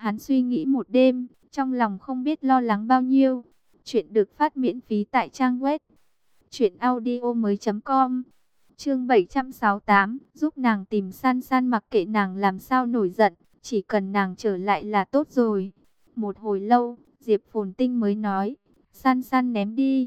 Hắn suy nghĩ một đêm, trong lòng không biết lo lắng bao nhiêu. Chuyện được phát miễn phí tại trang web truyệnaudiomoi.com. Chương 768, giúp nàng tìm San San, mặc kệ nàng làm sao nổi giận, chỉ cần nàng trở lại là tốt rồi. Một hồi lâu, Diệp Phồn Tinh mới nói, San San ném đi.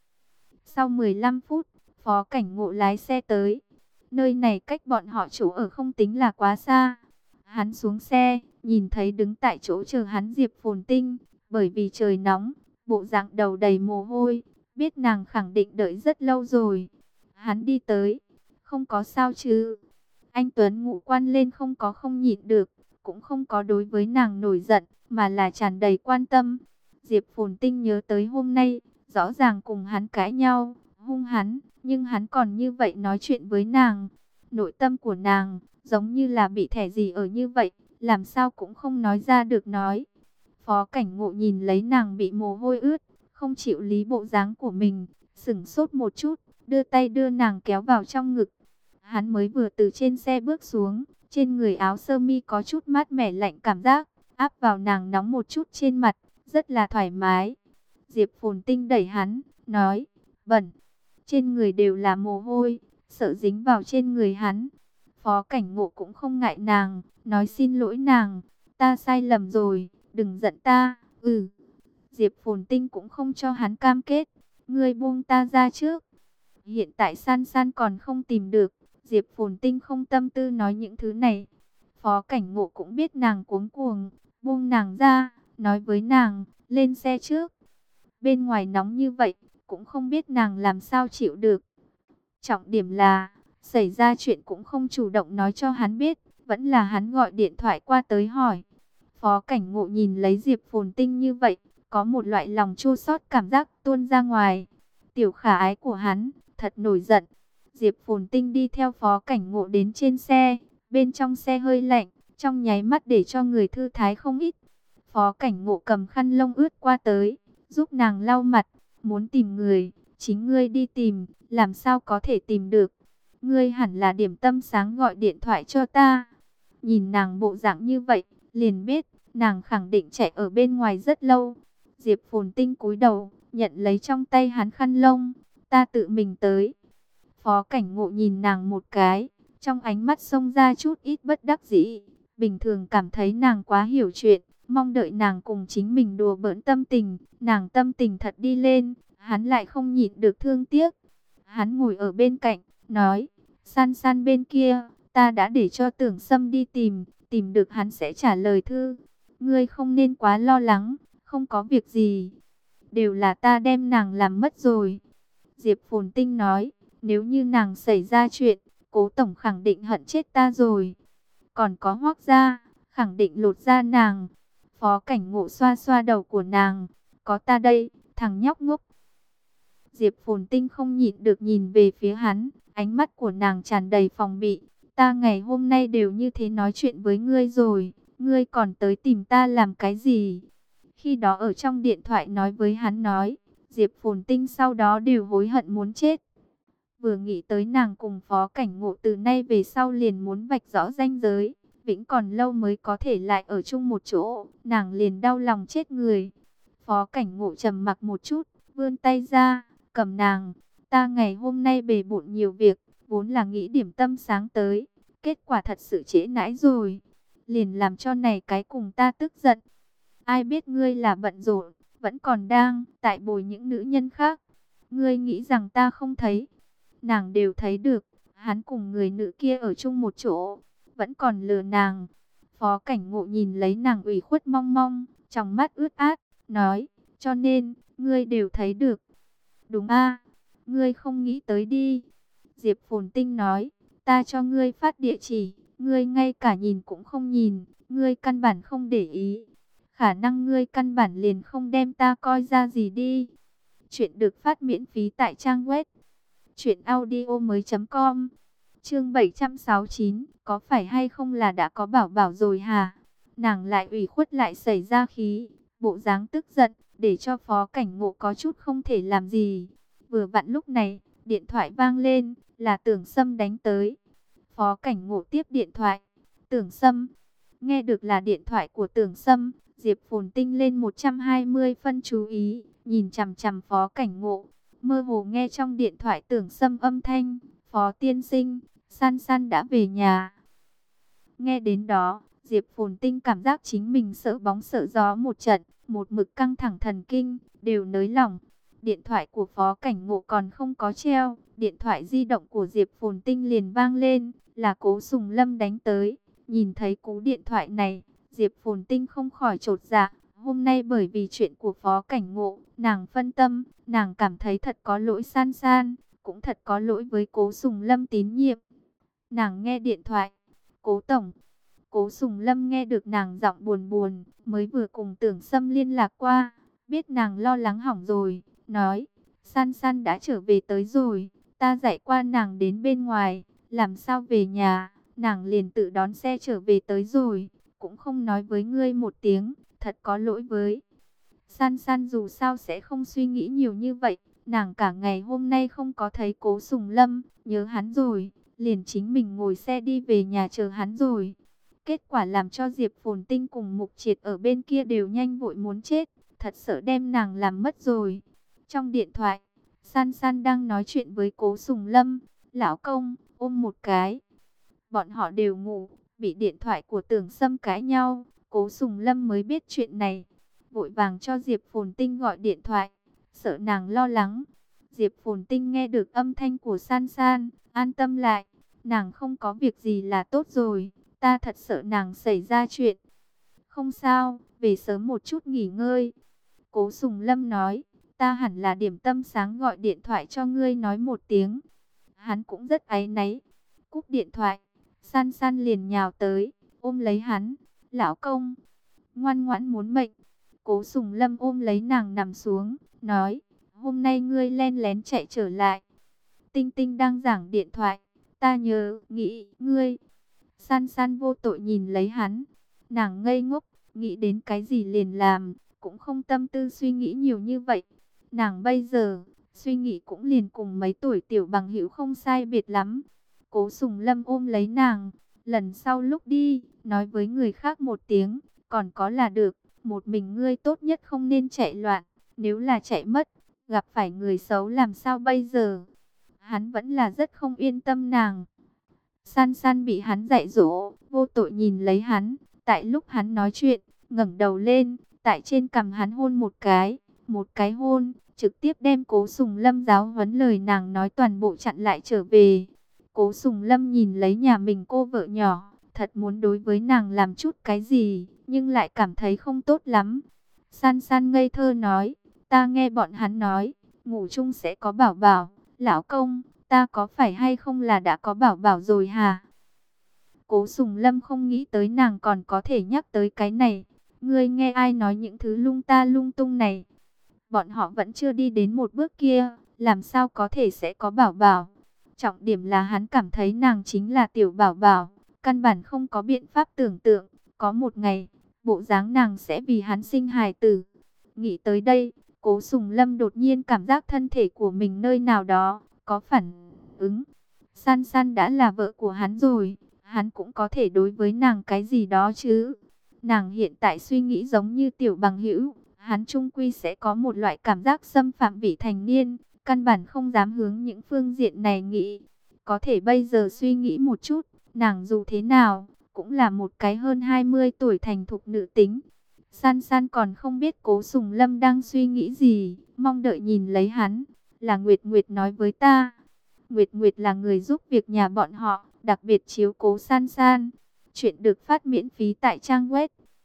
Sau 15 phút, Phó Cảnh Ngộ lái xe tới. Nơi này cách bọn họ chỗ ở không tính là quá xa. Hắn xuống xe, nhìn thấy đứng tại chỗ chờ hắn Diệp Phồn Tinh, bởi vì trời nóng, bộ dạng đầu đầy mồ hôi, biết nàng khẳng định đợi rất lâu rồi. Hắn đi tới, không có sao chứ? Anh Tuấn ngụ quan lên không nhịn được, cũng không có đối với nàng nổi giận, mà là tràn đầy quan tâm. Diệp Phồn Tinh nhớ tới hôm nay, rõ ràng cùng hắn cãi nhau, hung hắn, nhưng hắn còn như vậy nói chuyện với nàng. Nội tâm của nàng, giống như là bị thẻ gì ở như vậy, làm sao cũng không nói ra được nói. Phó Cảnh Ngộ nhìn lấy nàng bị mồ hôi ướt, không chịu lý bộ dáng của mình, sững sốt một chút, đưa tay đưa nàng kéo vào trong ngực. Hắn mới vừa từ trên xe bước xuống, trên người áo sơ mi có chút mát mẻ lạnh cảm giác, áp vào nàng nóng một chút trên mặt, rất là thoải mái. Diệp Phồn Tinh đẩy hắn, nói, bẩn, trên người đều là mồ hôi, sợ dính vào trên người hắn. Phó Cảnh Ngộ cũng không ngại nàng, nói xin lỗi nàng, ta sai lầm rồi, đừng giận ta. Diệp Phồn Tinh cũng không cho hắn cam kết, ngươi buông ta ra trước. Hiện tại San San còn không tìm được, Diệp Phồn Tinh không tâm tư nói những thứ này. Phó Cảnh Ngộ cũng biết nàng cuống cuồng, buông nàng ra, nói với nàng, lên xe trước. Bên ngoài nóng như vậy, cũng không biết nàng làm sao chịu được. Trọng điểm là, xảy ra chuyện cũng không chủ động nói cho hắn biết, vẫn là hắn gọi điện thoại qua tới hỏi. Phó Cảnh Ngộ nhìn lấy Diệp Phồn Tinh như vậy, có một loại lòng chua xót cảm giác tuôn ra ngoài. Tiểu khả ái của hắn, thật nổi giận. Diệp Phồn Tinh đi theo Phó Cảnh Ngộ đến trên xe, bên trong xe hơi lạnh, trong nháy mắt để cho người thư thái không ít. Phó Cảnh Ngộ cầm khăn lông ướt qua tới, giúp nàng lau mặt, muốn tìm người, chính ngươi đi tìm, làm sao có thể tìm được. Ngươi hẳn là Điểm Tâm sáng gọi điện thoại cho ta. Nhìn nàng bộ dạng như vậy, liền biết, nàng khẳng định chạy ở bên ngoài rất lâu. Diệp Phồn Tinh cúi đầu, nhận lấy trong tay hắn khăn lông, ta tự mình tới. Phó Cảnh Ngộ nhìn nàng một cái, trong ánh mắt xông ra chút ít bất đắc dĩ. Bình thường cảm thấy nàng quá hiểu chuyện, mong đợi nàng cùng chính mình đùa bỡn tâm tình. Nàng tâm tình thật đi lên, hắn lại không nhịn được thương tiếc. Hắn ngồi ở bên cạnh, nói, San San bên kia, ta đã để cho Tưởng Sâm đi tìm, tìm được hắn sẽ trả lời thư. Ngươi không nên quá lo lắng, không có việc gì. Đều là ta đem nàng làm mất rồi. Diệp Phồn Tinh nói, nếu như nàng xảy ra chuyện, Cố tổng khẳng định hận chết ta rồi. Còn có Hoắc gia, khẳng định lột da nàng. Phó Cảnh Ngộ xoa xoa đầu của nàng, có ta đây, thằng nhóc ngốc. Diệp Phồn Tinh không nhịn được nhìn về phía hắn, ánh mắt của nàng tràn đầy phòng bị. Ta ngày hôm nay đều như thế nói chuyện với ngươi rồi, ngươi còn tới tìm ta làm cái gì? Khi đó ở trong điện thoại nói với hắn nói, Diệp Phồn Tinh sau đó đều hối hận muốn chết. Vừa nghĩ tới nàng cùng Phó Cảnh Ngộ từ nay về sau liền muốn vạch rõ ranh giới, vĩnh còn lâu mới có thể lại ở chung một chỗ, nàng liền đau lòng chết người. Phó Cảnh Ngộ trầm mặc một chút, vươn tay ra, cầm nàng, ta ngày hôm nay bề bộn nhiều việc, vốn là nghĩ Điểm Tâm sáng tới, kết quả thật sự trễ nãi rồi, liền làm cho này cái cùng ta tức giận. Ai biết ngươi là bận rộn, vẫn còn đang tại bồi những nữ nhân khác, ngươi nghĩ rằng ta không thấy? Nàng đều thấy được, hắn cùng người nữ kia ở chung một chỗ, vẫn còn lừa nàng. Phó Cảnh Ngộ nhìn lấy nàng ủy khuất mong mong, trong mắt ướt át, nói, cho nên, ngươi đều thấy được. Đúng a, ngươi không nghĩ tới đi. Diệp Phồn Tinh nói, ta cho ngươi phát địa chỉ, ngươi ngay cả nhìn cũng không nhìn, ngươi căn bản không để ý. Khả năng ngươi căn bản liền không đem ta coi ra gì đi. Chuyện được phát miễn phí tại trang web truyệnaudiomoi.com. Chương 769, có phải hay không là đã có bảo bảo rồi hả? Nàng lại ủy khuất lại xảy ra khí, bộ dáng tức giận, để cho Phó Cảnh Ngộ có chút không thể làm gì. Vừa vặn lúc này, điện thoại vang lên, là Tưởng Sâm đánh tới. Phó Cảnh Ngộ tiếp điện thoại. Tưởng Sâm, Nghe được là điện thoại của Tưởng Sâm, Diệp Phồn Tinh lên 120 phân chú ý, nhìn chằm chằm Phó Cảnh Ngộ. Mơ hồ nghe trong điện thoại Tưởng Sâm âm thanh, Phó tiên sinh, San San đã về nhà. Nghe đến đó, Diệp Phồn Tinh cảm giác chính mình sợ bóng sợ gió một trận, một mực căng thẳng thần kinh, đều nới lỏng. Điện thoại của Phó Cảnh Ngộ còn không có treo, điện thoại di động của Diệp Phồn Tinh liền vang lên, là Cố Sùng Lâm đánh tới. Nhìn thấy cú điện thoại này, Diệp Phồn Tinh không khỏi chột dạ. Hôm nay bởi vì chuyện của Phó Cảnh Ngộ, nàng phân tâm, nàng cảm thấy thật có lỗi San San, cũng thật có lỗi với Cố Sùng Lâm tín nhiệm. Nàng nghe điện thoại, Cố Tổng. Cố Sùng Lâm nghe được nàng giọng buồn buồn, mới vừa cùng Tưởng Sâm liên lạc qua, biết nàng lo lắng hỏng rồi, nói, San San đã trở về tới rồi, ta dạy qua nàng đến bên ngoài, làm sao về nhà, nàng liền tự đón xe trở về tới rồi, cũng không nói với ngươi một tiếng, thật có lỗi với. San San dù sao sẽ không suy nghĩ nhiều như vậy, nàng cả ngày hôm nay không có thấy Cố Sùng Lâm, nhớ hắn rồi, liền chính mình ngồi xe đi về nhà chờ hắn rồi. Kết quả làm cho Diệp Phồn Tinh cùng Mục Triệt ở bên kia đều nhanh vội muốn chết, thật sợ đem nàng làm mất rồi. Trong điện thoại, San San đang nói chuyện với Cố Sùng Lâm, lão công, ôm một cái. Bọn họ đều ngủ, bị điện thoại của Tưởng Sâm cãi nhau, Cố Sùng Lâm mới biết chuyện này. Vội vàng cho Diệp Phồn Tinh gọi điện thoại, sợ nàng lo lắng. Diệp Phồn Tinh nghe được âm thanh của San San, an tâm lại, nàng không có việc gì là tốt rồi. Ta thật sợ nàng xảy ra chuyện. Không sao, về sớm một chút nghỉ ngơi. Cố Sùng Lâm nói, ta hẳn là điểm tâm sáng gọi điện thoại cho ngươi nói một tiếng. Hắn cũng rất áy náy. Cúp điện thoại, San San liền nhào tới, ôm lấy hắn. Lão công, ngoan ngoãn muốn mệnh. Cố Sùng Lâm ôm lấy nàng nằm xuống, nói, hôm nay ngươi len lén chạy trở lại. Tinh Tinh đang giảng điện thoại, ta nhớ, nghĩ, ngươi. San San vô tội nhìn lấy hắn, nàng ngây ngốc, nghĩ đến cái gì liền làm, cũng không tâm tư suy nghĩ nhiều như vậy. Nàng bây giờ, suy nghĩ cũng liền cùng mấy tuổi tiểu bằng hữu không sai biệt lắm. Cố Sùng Lâm ôm lấy nàng, lần sau lúc đi, nói với người khác một tiếng, còn có là được, một mình ngươi tốt nhất không nên chạy loạn, nếu là chạy mất, gặp phải người xấu làm sao bây giờ. Hắn vẫn là rất không yên tâm nàng. San San bị hắn dạy dỗ, vô tội nhìn lấy hắn, tại lúc hắn nói chuyện, ngẩng đầu lên, tại trên cằm hắn hôn một cái hôn, trực tiếp đem Cố Sùng Lâm giáo huấn lời nàng nói toàn bộ chặn lại trở về. Cố Sùng Lâm nhìn lấy nhà mình cô vợ nhỏ, thật muốn đối với nàng làm chút cái gì, nhưng lại cảm thấy không tốt lắm. San San ngây thơ nói, ta nghe bọn hắn nói, ngủ chung sẽ có bảo bảo, lão công. Ta có phải hay không là đã có bảo bảo rồi hả? Cố Sùng Lâm không nghĩ tới nàng còn có thể nhắc tới cái này. Ngươi nghe ai nói những thứ lung ta lung tung này? Bọn họ vẫn chưa đi đến một bước kia, làm sao có thể sẽ có bảo bảo? Trọng điểm là hắn cảm thấy nàng chính là tiểu bảo bảo, căn bản không có biện pháp tưởng tượng. Có một ngày, bộ dáng nàng sẽ vì hắn sinh hài tử. Nghĩ tới đây, Cố Sùng Lâm đột nhiên cảm giác thân thể của mình nơi nào đó có phản ứng. San San đã là vợ của hắn rồi, hắn cũng có thể đối với nàng cái gì đó chứ. Nàng hiện tại suy nghĩ giống như tiểu bằng hữu, hắn chung quy sẽ có một loại cảm giác xâm phạm vị thành niên, căn bản không dám hướng những phương diện này nghĩ. Có thể bây giờ suy nghĩ một chút, nàng dù thế nào, cũng là một cái hơn 20 tuổi thành thục nữ tính. San San còn không biết Cố Sùng Lâm đang suy nghĩ gì, mong đợi nhìn lấy hắn. Là Nguyệt Nguyệt nói với ta. Nguyệt Nguyệt là người giúp việc nhà bọn họ, đặc biệt chiếu cố San San. Chuyện được phát miễn phí tại trang web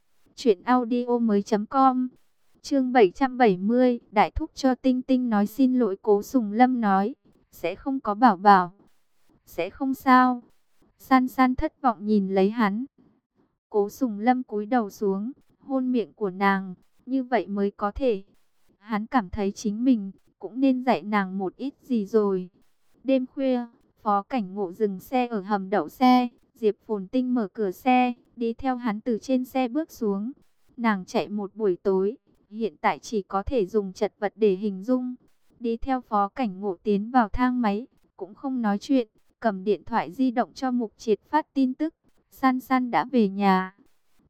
truyệnaudiomoi.com. Chương 770, đại thúc cho Tinh Tinh nói xin lỗi. Cố Sùng Lâm nói, sẽ không có bảo bảo. Sẽ không sao. San San thất vọng nhìn lấy hắn. Cố Sùng Lâm cúi đầu xuống, hôn miệng của nàng, như vậy mới có thể. Hắn cảm thấy chính mình cũng nên dạy nàng một ít gì rồi. Đêm khuya, Phó Cảnh Ngộ dừng xe ở hầm đậu xe, Diệp Phồn Tinh mở cửa xe, đi theo hắn từ trên xe bước xuống. Nàng chạy một buổi tối, hiện tại chỉ có thể dùng chật vật để hình dung. Đi theo Phó Cảnh Ngộ tiến vào thang máy, cũng không nói chuyện, cầm điện thoại di động cho Mục Triệt phát tin tức. San San đã về nhà.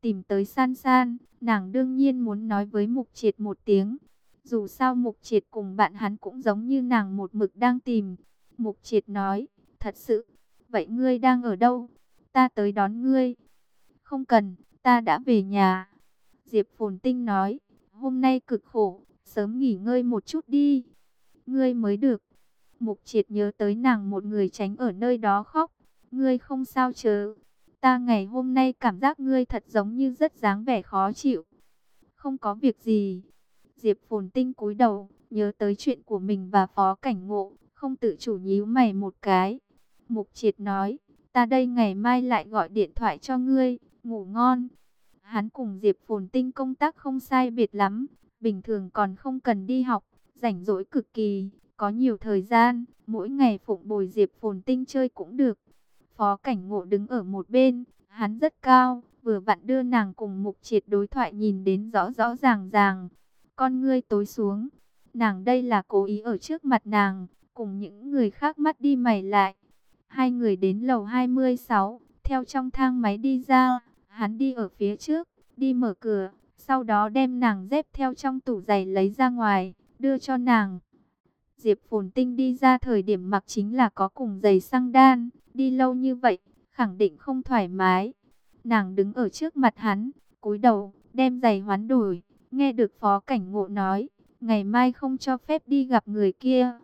tìm tới San San, nàng đương nhiên muốn nói với Mục Triệt một tiếng. Dù sao Mục Triệt cùng bạn hắn cũng giống như nàng một mực đang tìm. Mục Triệt nói, thật sự, vậy ngươi đang ở đâu? Ta tới đón ngươi. Không cần, ta đã về nhà. Diệp Phồn Tinh nói, hôm nay cực khổ, sớm nghỉ ngơi một chút đi. Ngươi mới được. Mục Triệt nhớ tới nàng một người tránh ở nơi đó khóc. Ngươi không sao chứ? Ta ngày hôm nay cảm giác ngươi thật giống như rất dáng vẻ khó chịu. Không có việc gì. Diệp Phồn Tinh cúi đầu, nhớ tới chuyện của mình và Phó Cảnh Ngộ, không tự chủ nhíu mày một cái. Mục Triệt nói, ta đây ngày mai lại gọi điện thoại cho ngươi, ngủ ngon. Hắn cùng Diệp Phồn Tinh công tác không sai biệt lắm, bình thường còn không cần đi học, rảnh rỗi cực kỳ, có nhiều thời gian, mỗi ngày phụng bồi Diệp Phồn Tinh chơi cũng được. Phó Cảnh Ngộ đứng ở một bên, hắn rất cao, vừa vặn đưa nàng cùng Mục Triệt đối thoại nhìn đến rõ rõ ràng ràng. Con ngươi tối xuống, nàng đây là cố ý ở trước mặt nàng, cùng những người khác mắt đi mày lại. Hai người đến lầu 26, theo trong thang máy đi ra, hắn đi ở phía trước, đi mở cửa, sau đó đem nàng dép theo trong tủ giày lấy ra ngoài, đưa cho nàng. Diệp Phồn Tinh đi ra thời điểm mặc chính là có cùng giày xăng đan, đi lâu như vậy, khẳng định không thoải mái. Nàng đứng ở trước mặt hắn, cúi đầu, đem giày hoán đổi, nghe được Phó Cảnh Ngộ nói, ngày mai không cho phép đi gặp người kia.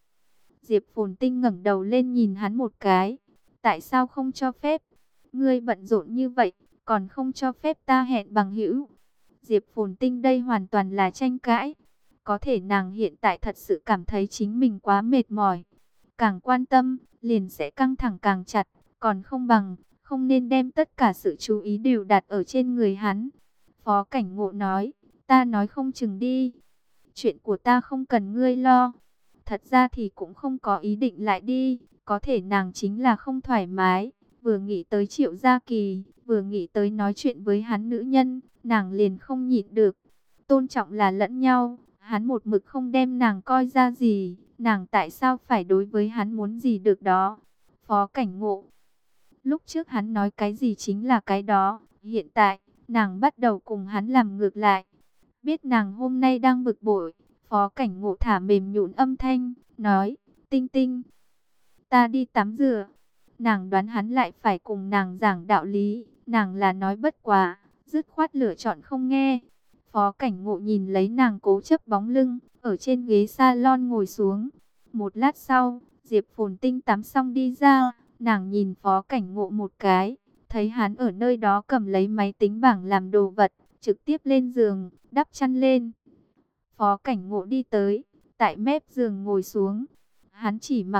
Diệp Phồn Tinh ngẩng đầu lên nhìn hắn một cái, tại sao không cho phép? Ngươi bận rộn như vậy, còn không cho phép ta hẹn bằng hữu. Diệp Phồn Tinh đây hoàn toàn là tranh cãi. Có thể nàng hiện tại thật sự cảm thấy chính mình quá mệt mỏi. Càng quan tâm, liền sẽ căng thẳng càng chặt. Còn không bằng, không nên đem tất cả sự chú ý đều đặt ở trên người hắn. Phó Cảnh Ngộ nói, ta nói không chừng đi. Chuyện của ta không cần ngươi lo. Thật ra thì cũng không có ý định lại đi. Có thể nàng chính là không thoải mái. Vừa nghĩ tới Triệu Gia Kỳ, vừa nghĩ tới nói chuyện với hắn nữ nhân, nàng liền không nhịn được. Tôn trọng là lẫn nhau. Hắn một mực không đem nàng coi ra gì, nàng tại sao phải đối với hắn muốn gì được đó. Phó Cảnh Ngộ, lúc trước hắn nói cái gì chính là cái đó, hiện tại, nàng bắt đầu cùng hắn làm ngược lại. Biết nàng hôm nay đang bực bội, Phó Cảnh Ngộ thả mềm nhũn âm thanh, nói, Tinh Tinh, ta đi tắm rửa. Nàng đoán hắn lại phải cùng nàng giảng đạo lý, nàng là nói bất quá, dứt khoát lựa chọn không nghe. Phó Cảnh Ngộ nhìn lấy nàng cố chấp bóng lưng, ở trên ghế salon ngồi xuống. Một lát sau, Diệp Phồn Tinh tắm xong đi ra, nàng nhìn Phó Cảnh Ngộ một cái, thấy hắn ở nơi đó cầm lấy máy tính bảng làm đồ vật, trực tiếp lên giường, đắp chăn lên. Phó Cảnh Ngộ đi tới, tại mép giường ngồi xuống. Hắn chỉ mặc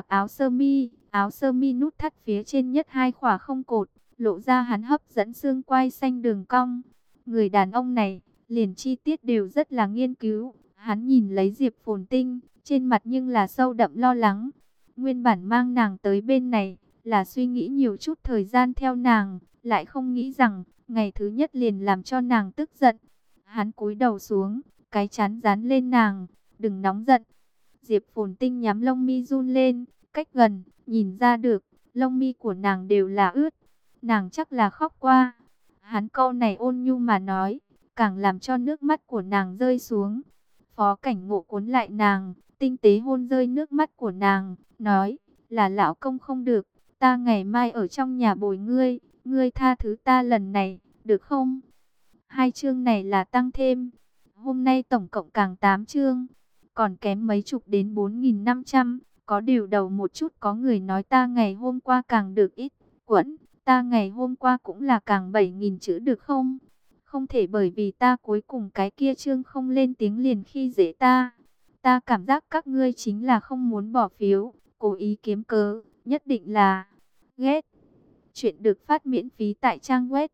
áo sơ mi nút thắt phía trên nhất hai khỏa không cột, lộ ra hắn hấp dẫn xương quai xanh đường cong. Người đàn ông này, liền chi tiết đều rất là nghiên cứu. Hắn nhìn lấy Diệp Phồn Tinh, trên mặt nhưng là sâu đậm lo lắng. Nguyên bản mang nàng tới bên này, là suy nghĩ nhiều chút thời gian theo nàng, lại không nghĩ rằng, ngày thứ nhất liền làm cho nàng tức giận. Hắn cúi đầu xuống, cái chán dán lên nàng, đừng nóng giận. Diệp Phồn Tinh nhắm lông mi run lên, cách gần, nhìn ra được, lông mi của nàng đều là ướt. Nàng chắc là khóc qua. Hắn câu này ôn nhu mà nói, càng làm cho nước mắt của nàng rơi xuống. Phó Cảnh Ngộ cuốn lại nàng, tinh tế hôn rơi nước mắt của nàng, nói, là lão công không được, ta ngày mai ở trong nhà bồi ngươi, ngươi tha thứ ta lần này, được không? Hai chương này là tăng thêm, hôm nay tổng cộng càng 8 chương, còn kém mấy chục đến 4.500, có điều đầu một chút có người nói ta ngày hôm qua càng được ít, quẫn, ta ngày hôm qua cũng là càng 7.000 chữ được không? Không thể bởi vì ta cuối cùng cái kia chương không lên tiếng liền khi dễ ta. Ta cảm giác các ngươi chính là không muốn bỏ phiếu, cố ý kiếm cớ, nhất định là ghét. Chuyện được phát miễn phí tại trang web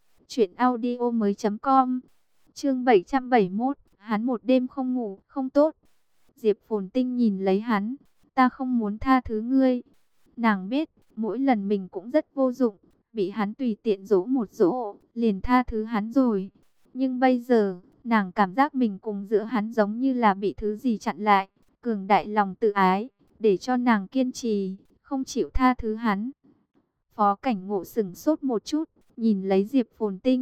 truyệnaudiomoi.com. Chương 771, hắn một đêm không ngủ, không tốt. Diệp Phồn Tinh nhìn lấy hắn, ta không muốn tha thứ ngươi. Nàng biết, mỗi lần mình cũng rất vô dụng, bị hắn tùy tiện dỗ một dỗ, liền tha thứ hắn rồi. Nhưng bây giờ, nàng cảm giác mình cùng giữa hắn giống như là bị thứ gì chặn lại, cường đại lòng tự ái, để cho nàng kiên trì, không chịu tha thứ hắn. Phó Cảnh Ngộ sững sốt một chút, nhìn lấy Diệp Phồn Tinh,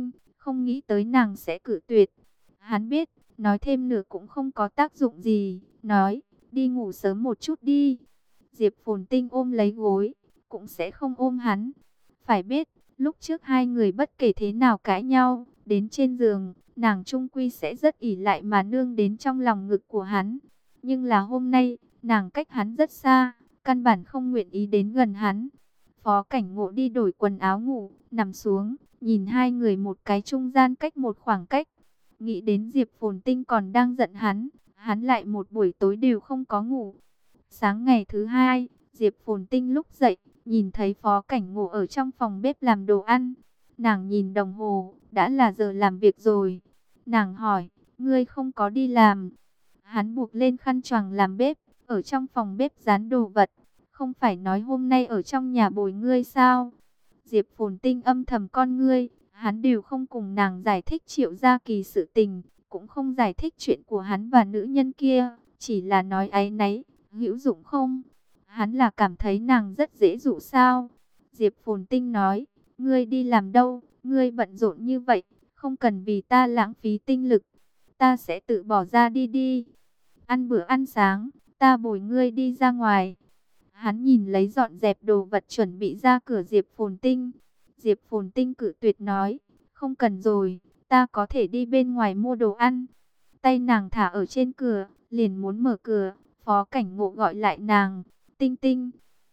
không nghĩ tới nàng sẽ cự tuyệt. Hắn biết, nói thêm nữa cũng không có tác dụng gì, nói, đi ngủ sớm một chút đi. Diệp Phồn Tinh ôm lấy gối, cũng sẽ không ôm hắn. Phải biết, lúc trước hai người bất kể thế nào cãi nhau, đến trên giường, nàng trung quy sẽ rất ỷ lại mà nương đến trong lòng ngực của hắn. Nhưng là hôm nay, nàng cách hắn rất xa, căn bản không nguyện ý đến gần hắn. Phó Cảnh Ngộ đi đổi quần áo ngủ, nằm xuống, nhìn hai người một cái trung gian cách một khoảng cách. Nghĩ đến Diệp Phồn Tinh còn đang giận hắn lại một buổi tối đều không có ngủ. Sáng ngày thứ hai, Diệp Phồn Tinh lúc dậy, nhìn thấy Phó Cảnh Ngộ ở trong phòng bếp làm đồ ăn. Nàng nhìn đồng hồ, đã là giờ làm việc rồi. Nàng hỏi, ngươi không có đi làm. Hắn buộc lên khăn choàng làm bếp, ở trong phòng bếp rán đồ vật. Không phải nói hôm nay ở trong nhà bồi ngươi sao? Diệp Phồn Tinh âm thầm con ngươi, hắn đều không cùng nàng giải thích Triệu Gia Kỳ sự tình, cũng không giải thích chuyện của hắn và nữ nhân kia, chỉ là nói áy náy, hữu dụng không? Hắn là cảm thấy nàng rất dễ dụ sao? Diệp Phồn Tinh nói, ngươi đi làm đâu, ngươi bận rộn như vậy, không cần vì ta lãng phí tinh lực, ta sẽ tự bỏ ra đi. Ăn bữa ăn sáng, ta bồi ngươi đi ra ngoài. Hắn nhìn lấy dọn dẹp đồ vật chuẩn bị ra cửa Diệp Phồn Tinh. Diệp Phồn Tinh cự tuyệt nói, không cần rồi, ta có thể đi bên ngoài mua đồ ăn. Tay nàng thả ở trên cửa, liền muốn mở cửa, Phó Cảnh Ngộ gọi lại nàng, Tinh Tinh.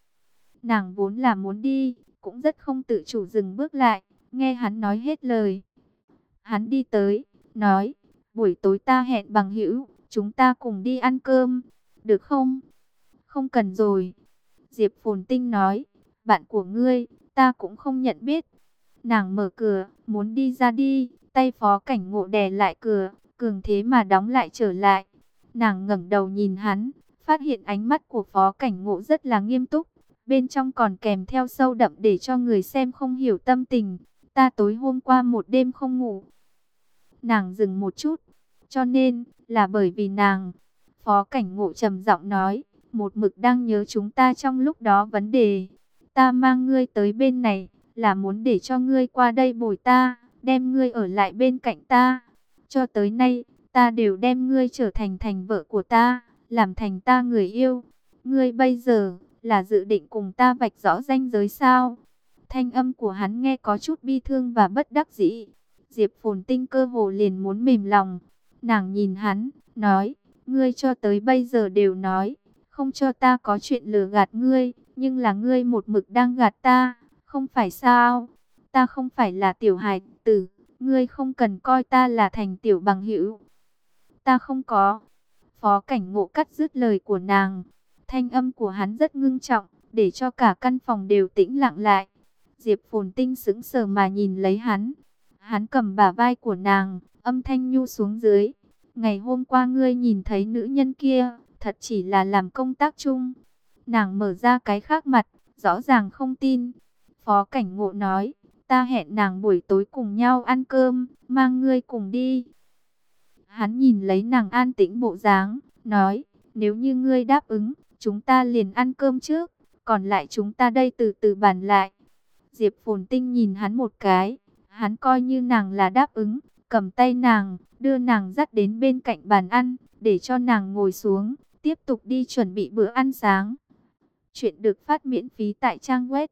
Nàng vốn là muốn đi, cũng rất không tự chủ dừng bước lại, nghe hắn nói hết lời. Hắn đi tới, nói, buổi tối ta hẹn bằng hữu, chúng ta cùng đi ăn cơm, được không? Không cần rồi. Diệp Phồn Tinh nói, bạn của ngươi, ta cũng không nhận biết. Nàng mở cửa, muốn đi ra đi, tay Phó Cảnh Ngộ đè lại cửa, cường thế mà đóng lại trở lại. Nàng ngẩng đầu nhìn hắn, phát hiện ánh mắt của Phó Cảnh Ngộ rất là nghiêm túc, bên trong còn kèm theo sâu đậm để cho người xem không hiểu tâm tình. Ta tối hôm qua một đêm không ngủ. Nàng dừng một chút, cho nên, là bởi vì nàng. Phó Cảnh Ngộ trầm giọng nói, một mực đang nhớ chúng ta trong lúc đó vấn đề. Ta mang ngươi tới bên này, là muốn để cho ngươi qua đây bồi ta, đem ngươi ở lại bên cạnh ta. Cho tới nay, ta đều đem ngươi trở thành vợ của ta, làm thành ta người yêu. Ngươi bây giờ, là dự định cùng ta vạch rõ ranh giới sao? Thanh âm của hắn nghe có chút bi thương và bất đắc dĩ. Diệp Phồn Tinh cơ hồ liền muốn mềm lòng. Nàng nhìn hắn, nói, ngươi cho tới bây giờ đều nói, không cho ta có chuyện lừa gạt ngươi, nhưng là ngươi một mực đang gạt ta, không phải sao? Ta không phải là tiểu hài tử, ngươi không cần coi ta là thành tiểu bằng hữu. Ta không có. Phó Cảnh Ngộ cắt dứt lời của nàng. Thanh âm của hắn rất ngưng trọng, để cho cả căn phòng đều tĩnh lặng lại. Diệp Phồn Tinh sững sờ mà nhìn lấy hắn. Hắn cầm bả vai của nàng, âm thanh nhu xuống dưới. Ngày hôm qua ngươi nhìn thấy nữ nhân kia, thật chỉ là làm công tác chung. Nàng mở ra cái khác mặt, rõ ràng không tin. Phó Cảnh Ngộ nói, ta hẹn nàng buổi tối cùng nhau ăn cơm, mang ngươi cùng đi. Hắn nhìn lấy nàng an tĩnh bộ dáng, nói, nếu như ngươi đáp ứng, chúng ta liền ăn cơm trước, còn lại chúng ta đây từ từ bàn lại. Diệp Phồn Tinh nhìn hắn một cái, hắn coi như nàng là đáp ứng, cầm tay nàng, đưa nàng dắt đến bên cạnh bàn ăn, để cho nàng ngồi xuống, tiếp tục đi chuẩn bị bữa ăn sáng. Chuyện được phát miễn phí tại trang web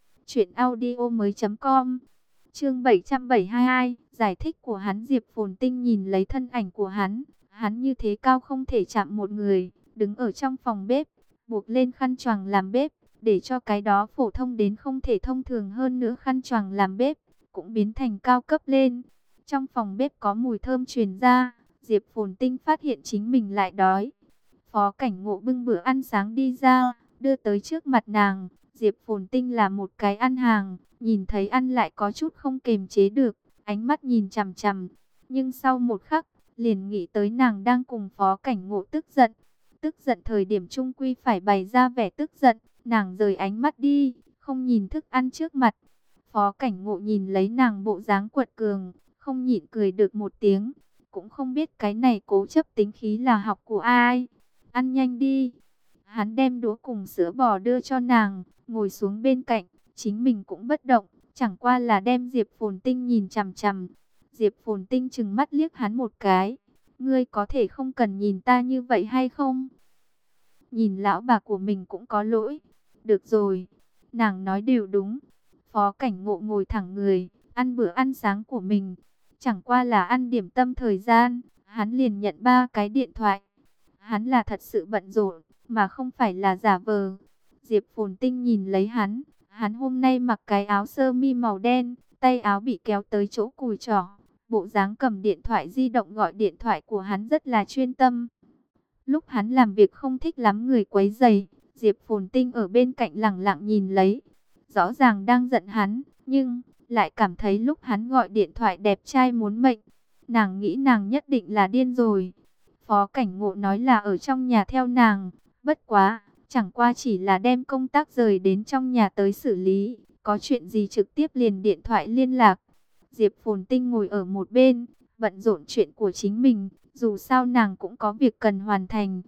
truyệnaudiomoi.com. Chương 772, giải thích của hắn. Diệp Phồn Tinh nhìn lấy thân ảnh của hắn như thế cao không thể chạm một người, đứng ở trong phòng bếp, buộc lên khăn choàng làm bếp, để cho cái đó phổ thông đến không thể thông thường hơn nữa khăn choàng làm bếp, cũng biến thành cao cấp lên. Trong phòng bếp có mùi thơm truyền ra, Diệp Phồn Tinh phát hiện chính mình lại đói. Phó Cảnh Ngộ bưng bữa ăn sáng đi ra, đưa tới trước mặt nàng. Diệp Phồn Tinh là một cái ăn hàng, nhìn thấy ăn lại có chút không kềm chế được, ánh mắt nhìn chằm chằm. Nhưng sau một khắc, liền nghĩ tới nàng đang cùng Phó Cảnh Ngộ tức giận. Tức giận thời điểm chung quy phải bày ra vẻ tức giận, nàng rời ánh mắt đi, không nhìn thức ăn trước mặt. Phó Cảnh Ngộ nhìn lấy nàng bộ dáng quật cường, không nhịn cười được một tiếng, cũng không biết cái này cố chấp tính khí là học của ai. Ăn nhanh đi. Hắn đem đũa cùng sữa bò đưa cho nàng, ngồi xuống bên cạnh, chính mình cũng bất động, chẳng qua là đem Diệp Phồn Tinh nhìn chằm chằm. Diệp Phồn Tinh trừng mắt liếc hắn một cái. Ngươi có thể không cần nhìn ta như vậy hay không? Nhìn lão bà của mình cũng có lỗi. Được rồi, nàng nói đều đúng. Phó Cảnh Ngộ ngồi thẳng người, ăn bữa ăn sáng của mình. Chẳng qua là ăn điểm tâm thời gian, hắn liền nhận 3 cái điện thoại. Hắn là thật sự bận rộn, mà không phải là giả vờ. Diệp Phồn Tinh nhìn lấy hắn hôm nay mặc cái áo sơ mi màu đen, tay áo bị kéo tới chỗ cùi chỏ. Bộ dáng cầm điện thoại di động gọi điện thoại của hắn rất là chuyên tâm. Lúc hắn làm việc không thích lắm người quấy rầy, Diệp Phồn Tinh ở bên cạnh lẳng lặng nhìn lấy. Rõ ràng đang giận hắn, nhưng lại cảm thấy lúc hắn gọi điện thoại đẹp trai muốn mệnh. Nàng nghĩ nàng nhất định là điên rồi. Phó Cảnh Ngộ nói là ở trong nhà theo nàng, bất quá, chẳng qua chỉ là đem công tác rời đến trong nhà tới xử lý, có chuyện gì trực tiếp liền điện thoại liên lạc. Diệp Phồn Tinh ngồi ở một bên, bận rộn chuyện của chính mình, dù sao nàng cũng có việc cần hoàn thành.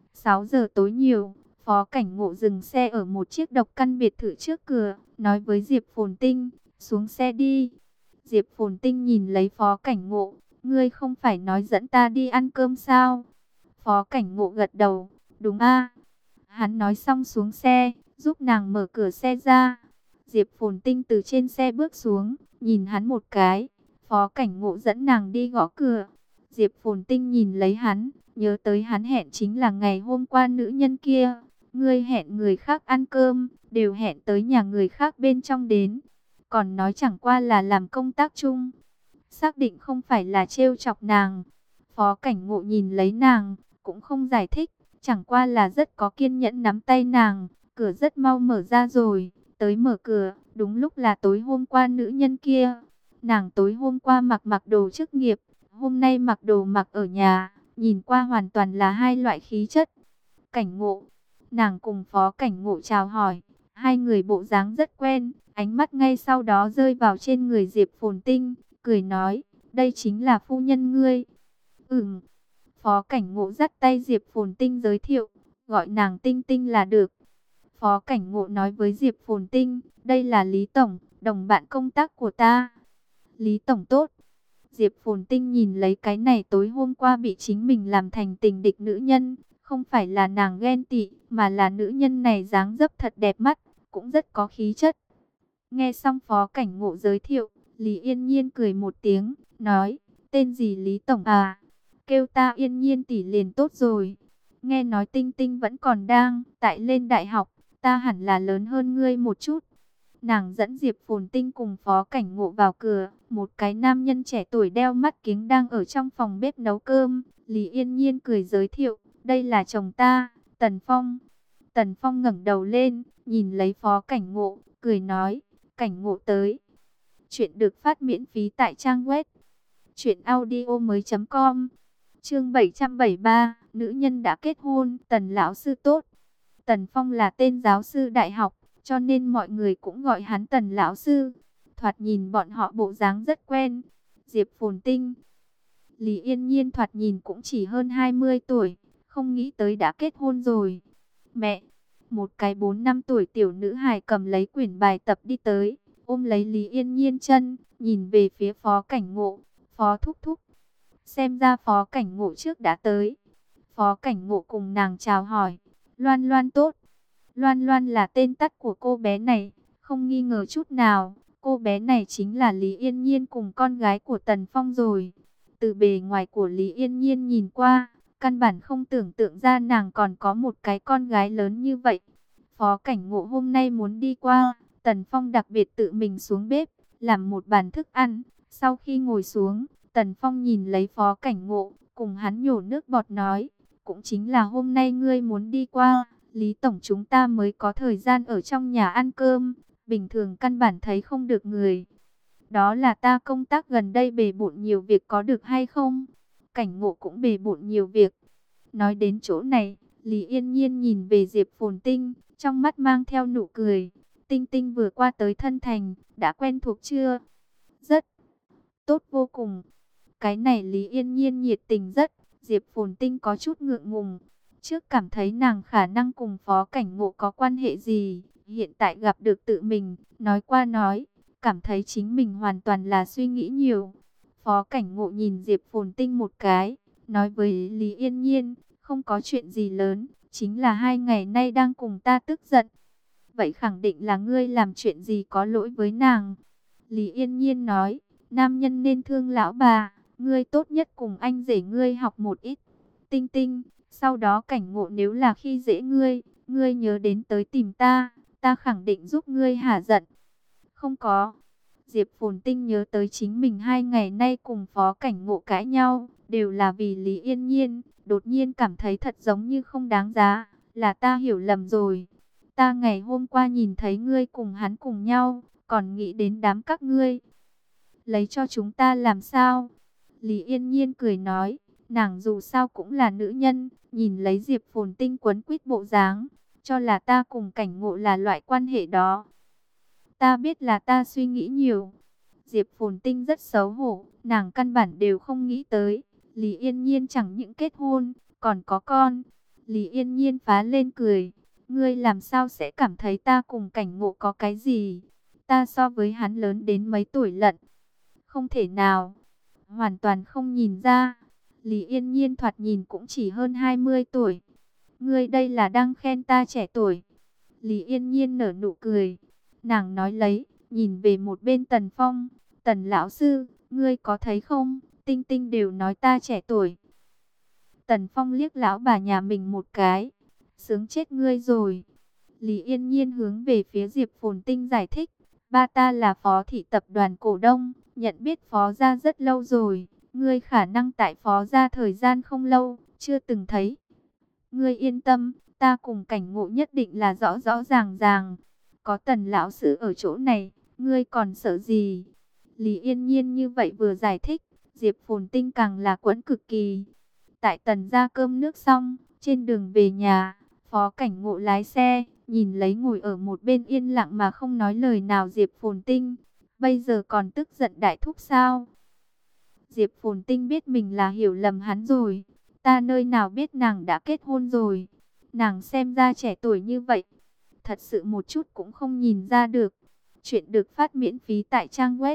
6 giờ tối nhiều, Phó Cảnh Ngộ dừng xe ở một chiếc độc căn biệt thự trước cửa, nói với Diệp Phồn Tinh, xuống xe đi. Diệp Phồn Tinh nhìn lấy Phó Cảnh Ngộ, ngươi không phải nói dẫn ta đi ăn cơm sao? Phó Cảnh Ngộ gật đầu, đúng a. Hắn nói xong xuống xe, giúp nàng mở cửa xe ra. Diệp Phồn Tinh từ trên xe bước xuống, nhìn hắn một cái. Phó Cảnh Ngộ dẫn nàng đi gõ cửa. Diệp Phồn Tinh nhìn lấy hắn, nhớ tới hắn hẹn chính là ngày hôm qua nữ nhân kia. Ngươi hẹn người khác ăn cơm, đều hẹn tới nhà người khác bên trong đến. Còn nói chẳng qua là làm công tác chung. Xác định không phải là trêu chọc nàng. Phó Cảnh Ngộ nhìn lấy nàng, cũng không giải thích. Chẳng qua là rất có kiên nhẫn nắm tay nàng. Cửa rất mau mở ra rồi. Tới mở cửa, đúng lúc là tối hôm qua nữ nhân kia. Nàng tối hôm qua mặc đồ chức nghiệp, hôm nay mặc đồ mặc ở nhà, nhìn qua hoàn toàn là hai loại khí chất. Cảnh Ngộ, nàng cùng Phó Cảnh Ngộ chào hỏi, hai người bộ dáng rất quen, ánh mắt ngay sau đó rơi vào trên người Diệp Phồn Tinh, cười nói, đây chính là phu nhân ngươi. Phó Cảnh Ngộ dắt tay Diệp Phồn Tinh giới thiệu, gọi nàng Tinh Tinh là được. Phó Cảnh Ngộ nói với Diệp Phồn Tinh, đây là Lý Tổng, đồng bạn công tác của ta. Lý Tổng tốt. Diệp Phồn Tinh nhìn lấy cái này tối hôm qua bị chính mình làm thành tình địch nữ nhân. Không phải là nàng ghen tị, mà là nữ nhân này dáng dấp thật đẹp mắt, cũng rất có khí chất. Nghe xong Phó Cảnh Ngộ giới thiệu, Lý Yên Nhiên cười một tiếng, nói, tên gì Lý Tổng à? Kêu ta Yên Nhiên tỷ liền tốt rồi. Nghe nói Tinh Tinh vẫn còn đang tại lên đại học, ta hẳn là lớn hơn ngươi một chút. Nàng dẫn Diệp Phồn Tinh cùng Phó Cảnh Ngộ vào cửa, một cái nam nhân trẻ tuổi đeo mắt kính đang ở trong phòng bếp nấu cơm. Lý Yên Nhiên cười giới thiệu, đây là chồng ta, Tần Phong. Tần Phong ngẩng đầu lên, nhìn lấy Phó Cảnh Ngộ, cười nói, Cảnh Ngộ tới. Chuyện được phát miễn phí tại trang web truyệnaudiomoi.com. Chương 773, nữ nhân đã kết hôn, Tần lão sư tốt. Tần Phong là tên giáo sư đại học, cho nên mọi người cũng gọi hắn Tần lão sư. Thoạt nhìn bọn họ bộ dáng rất quen. Diệp Phồn Tinh, Lý Yên Nhiên thoạt nhìn cũng chỉ hơn 20 tuổi, không nghĩ tới đã kết hôn rồi. Mẹ, một cái 4 năm tuổi tiểu nữ hài cầm lấy quyển bài tập đi tới, ôm lấy Lý Yên Nhiên chân, nhìn về phía Phó Cảnh Ngộ, Phó thúc thúc. Xem ra Phó Cảnh Ngộ trước đã tới. Phó Cảnh Ngộ cùng nàng chào hỏi, Loan Loan tốt. Loan Loan là tên tắt của cô bé này, không nghi ngờ chút nào, cô bé này chính là Lý Yên Nhiên cùng con gái của Tần Phong rồi. Từ bề ngoài của Lý Yên Nhiên nhìn qua, căn bản không tưởng tượng ra nàng còn có một cái con gái lớn như vậy. Phó Cảnh Ngộ hôm nay muốn đi qua, Tần Phong đặc biệt tự mình xuống bếp, làm một bàn thức ăn. Sau khi ngồi xuống, Tần Phong nhìn lấy Phó Cảnh Ngộ, cùng hắn nhổ nước bọt nói, cũng chính là hôm nay ngươi muốn đi qua, Lý Tổng chúng ta mới có thời gian ở trong nhà ăn cơm, bình thường căn bản thấy không được người. Đó là ta công tác gần đây bề bộn nhiều việc có được hay không? Cảnh Ngộ cũng bề bộn nhiều việc. Nói đến chỗ này, Lý Yên Nhiên nhìn về Diệp Phồn Tinh, trong mắt mang theo nụ cười. Tinh Tinh vừa qua tới thân thành, đã quen thuộc chưa? Rất tốt vô cùng. Cái này Lý Yên Nhiên nhiệt tình rất, Diệp Phồn Tinh có chút ngượng ngùng. Trước cảm thấy nàng khả năng cùng Phó Cảnh Ngộ có quan hệ gì, hiện tại gặp được tự mình, nói qua nói, cảm thấy chính mình hoàn toàn là suy nghĩ nhiều. Phó Cảnh Ngộ nhìn Diệp Phồn Tinh một cái, nói với Lý Yên Nhiên, không có chuyện gì lớn, chính là 2 ngày nay đang cùng ta tức giận. Vậy khẳng định là ngươi làm chuyện gì có lỗi với nàng. Lý Yên Nhiên nói, nam nhân nên thương lão bà, ngươi tốt nhất cùng anh rể ngươi học một ít. Tinh Tinh, sau đó Cảnh Ngộ nếu là khi dễ ngươi, ngươi nhớ đến tới tìm ta, ta khẳng định giúp ngươi hả giận. Không có. Diệp Phồn Tinh nhớ tới chính mình 2 ngày nay cùng Phó Cảnh Ngộ cãi nhau, đều là vì Lý Yên Nhiên, đột nhiên cảm thấy thật giống như không đáng giá, là ta hiểu lầm rồi. Ta ngày hôm qua nhìn thấy ngươi cùng hắn cùng nhau, còn nghĩ đến đám các ngươi. Lấy cho chúng ta làm sao? Lý Yên Nhiên cười nói, nàng dù sao cũng là nữ nhân, nhìn lấy Diệp Phồn Tinh quấn quýt bộ dáng, cho là ta cùng Cảnh Ngộ là loại quan hệ đó. Ta biết là ta suy nghĩ nhiều. Diệp Phồn Tinh rất xấu hổ, nàng căn bản đều không nghĩ tới. Lý Yên Nhiên chẳng những kết hôn, còn có con. Lý Yên Nhiên phá lên cười. Ngươi làm sao sẽ cảm thấy ta cùng Cảnh Ngộ có cái gì? Ta so với hắn lớn đến mấy tuổi lận. Không thể nào. Hoàn toàn không nhìn ra. Lý Yên Nhiên thoạt nhìn cũng chỉ hơn 20 tuổi. Ngươi đây là đang khen ta trẻ tuổi. Lý Yên Nhiên nở nụ cười. Nàng nói lấy, nhìn về một bên Tần Phong. Tần lão sư, ngươi có thấy không? Tinh Tinh đều nói ta trẻ tuổi. Tần Phong liếc lão bà nhà mình một cái. Sướng chết ngươi rồi. Lý Yên Nhiên hướng về phía Diệp Phồn Tinh giải thích. Ba ta là phó thị tập đoàn cổ đông, nhận biết phó gia rất lâu rồi. Ngươi khả năng tại phó gia thời gian không lâu, chưa từng thấy. Ngươi yên tâm, ta cùng Cảnh Ngộ nhất định là rõ rõ ràng ràng. Có Tần lão sư ở chỗ này, ngươi còn sợ gì? Lý Yên Nhiên như vậy vừa giải thích, Diệp Phồn Tinh càng là quẫn cực kỳ. Tại Tần gia cơm nước xong, trên đường về nhà, Phó Cảnh Ngộ lái xe, nhìn lấy ngồi ở một bên yên lặng mà không nói lời nào Diệp Phồn Tinh. Bây giờ còn tức giận đại thúc sao? Diệp Phồn Tinh biết mình là hiểu lầm hắn rồi. Ta nơi nào biết nàng đã kết hôn rồi. Nàng xem ra trẻ tuổi như vậy, thật sự một chút cũng không nhìn ra được. Chuyện được phát miễn phí tại trang web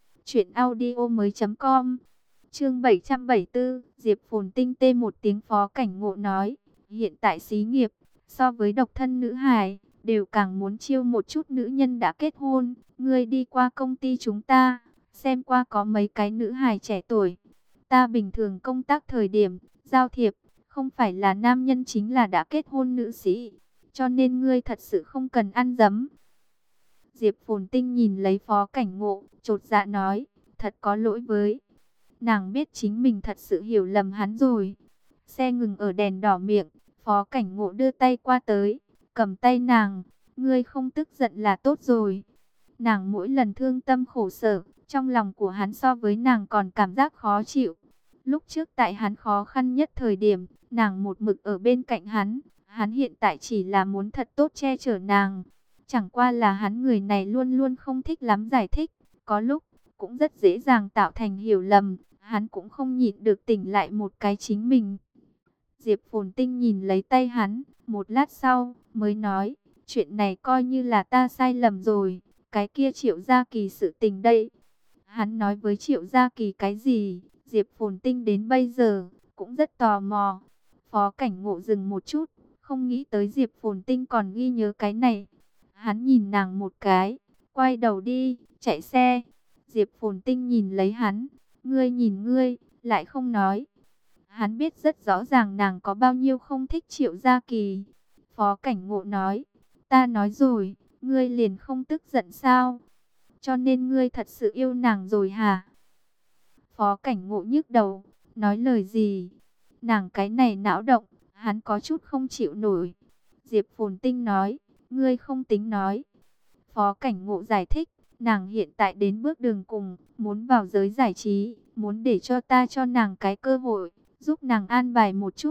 truyệnaudiomoi.com. Chương 774, Diệp Phồn Tinh tê một tiếng. Phó Cảnh Ngộ nói, hiện tại xí nghiệp so với độc thân nữ hài đều càng muốn chiêu một chút nữ nhân đã kết hôn. Ngươi đi qua công ty chúng ta, xem qua có mấy cái nữ hài trẻ tuổi. Ta bình thường công tác thời điểm giao thiệp, không phải là nam nhân chính là đã kết hôn nữ sĩ. Cho nên ngươi thật sự không cần ăn dấm. Diệp Phồn Tinh nhìn lấy Phó Cảnh Ngộ, chột dạ nói, thật có lỗi với. Nàng biết chính mình thật sự hiểu lầm hắn rồi. Xe ngừng ở đèn đỏ miệng, Phó Cảnh Ngộ đưa tay qua tới, cầm tay nàng, ngươi không tức giận là tốt rồi. Nàng mỗi lần thương tâm khổ sở, trong lòng của hắn so với nàng còn cảm giác khó chịu. Lúc trước tại hắn khó khăn nhất thời điểm, nàng một mực ở bên cạnh hắn. Hắn hiện tại chỉ là muốn thật tốt che chở nàng. Chẳng qua là hắn người này luôn luôn không thích lắm giải thích. Có lúc cũng rất dễ dàng tạo thành hiểu lầm. Hắn cũng không nhịn được tỉnh lại một cái chính mình. Diệp Phồn Tinh nhìn lấy tay hắn, một lát sau mới nói, chuyện này coi như là ta sai lầm rồi. Cái kia Triệu Gia Kỳ sự tình đây. Hắn nói với Triệu Gia Kỳ cái gì? Diệp Phồn Tinh đến bây giờ cũng rất tò mò. Phó Cảnh Ngộ dừng một chút, không nghĩ tới Diệp Phồn Tinh còn ghi nhớ cái này. Hắn nhìn nàng một cái, quay đầu đi, chạy xe. Diệp Phồn Tinh nhìn lấy hắn, ngươi nhìn ngươi, lại không nói. Hắn biết rất rõ ràng nàng có bao nhiêu không thích Triệu Gia Kỳ. Phó Cảnh Ngộ nói, ta nói rồi, ngươi liền không tức giận sao? Cho nên ngươi thật sự yêu nàng rồi hả? Phó Cảnh Ngộ nhức đầu, nói lời gì? Nàng cái này não động, hắn có chút không chịu nổi. Diệp Phồn Tinh nói, ngươi không tính nói. Phó Cảnh Ngộ giải thích, nàng hiện tại đến bước đường cùng, muốn vào giới giải trí, muốn để cho ta cho nàng cái cơ hội, giúp nàng an bài một chút.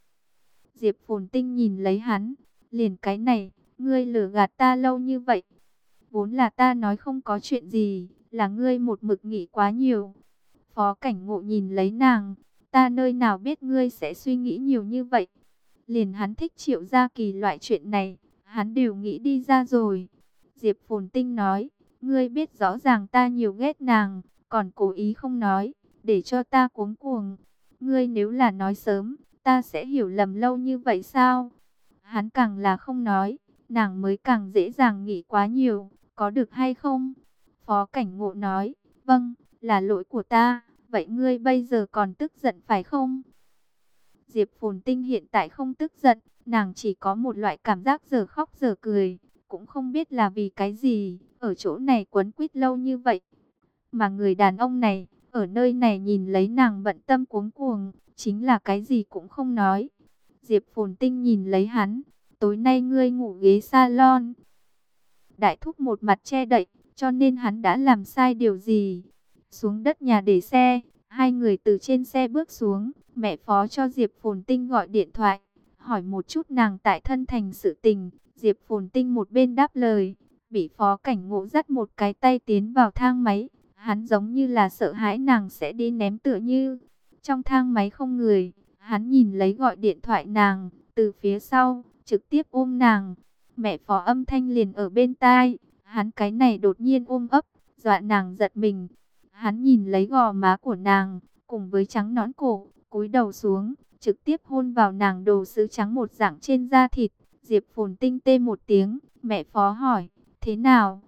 Diệp Phồn Tinh nhìn lấy hắn, liền cái này, ngươi lừa gạt ta lâu như vậy. Vốn là ta nói không có chuyện gì, là ngươi một mực nghĩ quá nhiều. Phó Cảnh Ngộ nhìn lấy nàng, ta nơi nào biết ngươi sẽ suy nghĩ nhiều như vậy. Liền hắn thích Triệu Gia Kỳ loại chuyện này, hắn đều nghĩ đi ra rồi. Diệp Phồn Tinh nói, ngươi biết rõ ràng ta nhiều ghét nàng, còn cố ý không nói, để cho ta cuống cuồng. Ngươi nếu là nói sớm, ta sẽ hiểu lầm lâu như vậy sao? Hắn càng là không nói, nàng mới càng dễ dàng nghĩ quá nhiều, có được hay không? Phó Cảnh Ngộ nói, vâng, là lỗi của ta, vậy ngươi bây giờ còn tức giận phải không? Diệp Phồn Tinh hiện tại không tức giận, nàng chỉ có một loại cảm giác giờ khóc giờ cười, cũng không biết là vì cái gì, ở chỗ này quấn quýt lâu như vậy. Mà người đàn ông này, ở nơi này nhìn lấy nàng bận tâm cuống cuồng, chính là cái gì cũng không nói. Diệp Phồn Tinh nhìn lấy hắn, tối nay ngươi ngủ ghế salon. Đại thúc một mặt che đậy, cho nên hắn đã làm sai điều gì? Xuống đất nhà để xe, hai người từ trên xe bước xuống, mẹ Phó cho Diệp Phồn Tinh gọi điện thoại, hỏi một chút nàng tại thân thành sự tình. Diệp Phồn Tinh một bên đáp lời, bị Phó Cảnh Ngộ dắt một cái tay tiến vào thang máy. Hắn giống như là sợ hãi nàng sẽ đi ném tựa như. Trong thang máy không người, hắn nhìn lấy gọi điện thoại nàng, từ phía sau, trực tiếp ôm nàng. Mẹ Phó âm thanh liền ở bên tai, hắn cái này đột nhiên ôm ấp, dọa nàng giật mình. Hắn nhìn lấy gò má của nàng, cùng với trắng nõn cổ, cúi đầu xuống, trực tiếp hôn vào nàng đồ sứ trắng một dạng trên da thịt. Diệp Phồn Tinh tê một tiếng, mẹ Phó hỏi, thế nào?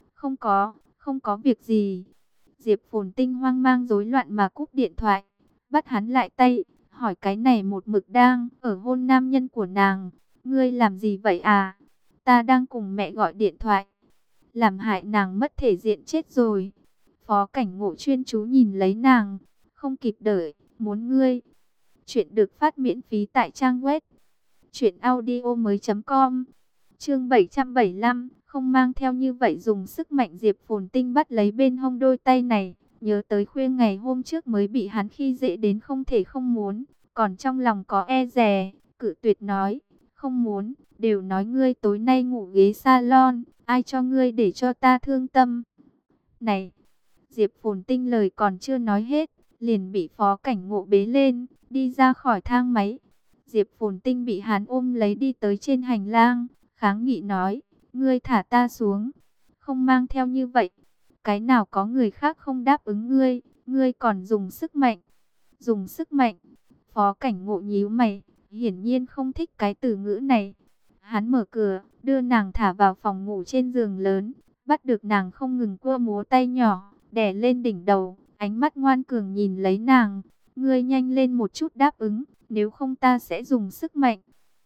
Không có việc gì. Diệp Phồn Tinh hoang mang rối loạn mà cúp điện thoại, bắt hắn lại tay, hỏi cái này một mực đang ở hôn nam nhân của nàng. Ngươi làm gì vậy à? Ta đang cùng mẹ gọi điện thoại. Làm hại nàng mất thể diện chết rồi. Phó Cảnh Ngộ chuyên chú nhìn lấy nàng, không kịp đợi, muốn ngươi. Chuyện được phát miễn phí tại trang web truyệnaudiomoi.com. Chương 775, không mang theo như vậy dùng sức mạnh. Diệp Phồn Tinh bắt lấy bên hông đôi tay này, nhớ tới khuya ngày hôm trước mới bị hắn khi dễ đến không thể không muốn, còn trong lòng có e dè, cự tuyệt nói, không muốn, đều nói ngươi tối nay ngủ ghế salon, ai cho ngươi để cho ta thương tâm. Này, Diệp Phồn Tinh lời còn chưa nói hết, liền bị Phó Cảnh Ngộ bế lên, đi ra khỏi thang máy. Diệp Phồn Tinh bị hắn ôm lấy đi tới trên hành lang, kháng nghị nói, ngươi thả ta xuống, không mang theo như vậy. Cái nào có người khác không đáp ứng ngươi, ngươi còn dùng sức mạnh. Dùng sức mạnh. Phó Cảnh Ngộ nhíu mày, hiển nhiên không thích cái từ ngữ này. Hắn mở cửa, đưa nàng thả vào phòng ngủ trên giường lớn, bắt được nàng không ngừng cua múa tay nhỏ, đè lên đỉnh đầu, ánh mắt ngoan cường nhìn lấy nàng. Ngươi nhanh lên một chút đáp ứng, nếu không ta sẽ dùng sức mạnh.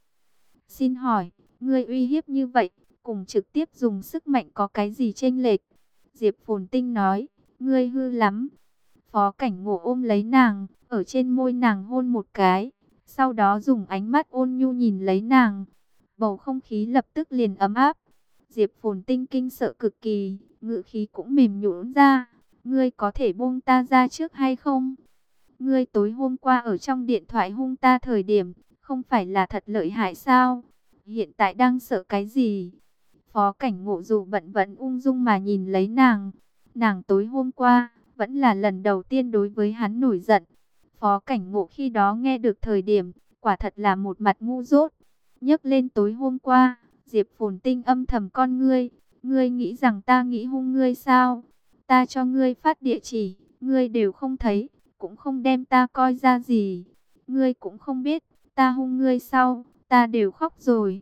Xin hỏi, ngươi uy hiếp như vậy, cùng trực tiếp dùng sức mạnh có cái gì chênh lệch? Diệp Phồn Tinh nói, ngươi hư lắm. Phó Cảnh Ngộ ôm lấy nàng, ở trên môi nàng hôn một cái, sau đó dùng ánh mắt ôn nhu nhìn lấy nàng. Bầu không khí lập tức liền ấm áp. Diệp Phồn Tinh kinh sợ cực kỳ, ngữ khí cũng mềm nhũn ra. Ngươi có thể buông ta ra trước hay không? Ngươi tối hôm qua ở trong điện thoại hung ta thời điểm, không phải là thật lợi hại sao? Hiện tại đang sợ cái gì? Phó Cảnh Ngộ dù bận vẫn ung dung mà nhìn lấy nàng. Nàng tối hôm qua, vẫn là lần đầu tiên đối với hắn nổi giận. Phó Cảnh Ngộ khi đó nghe được thời điểm, quả thật là một mặt ngu dốt. Nhắc lên tối hôm qua, Diệp Phồn Tinh âm thầm con ngươi. Ngươi nghĩ rằng ta nghĩ hung ngươi sao? Ta cho ngươi phát địa chỉ, ngươi đều không thấy, cũng không đem ta coi ra gì. Ngươi cũng không biết, ta hung ngươi sau, ta đều khóc rồi.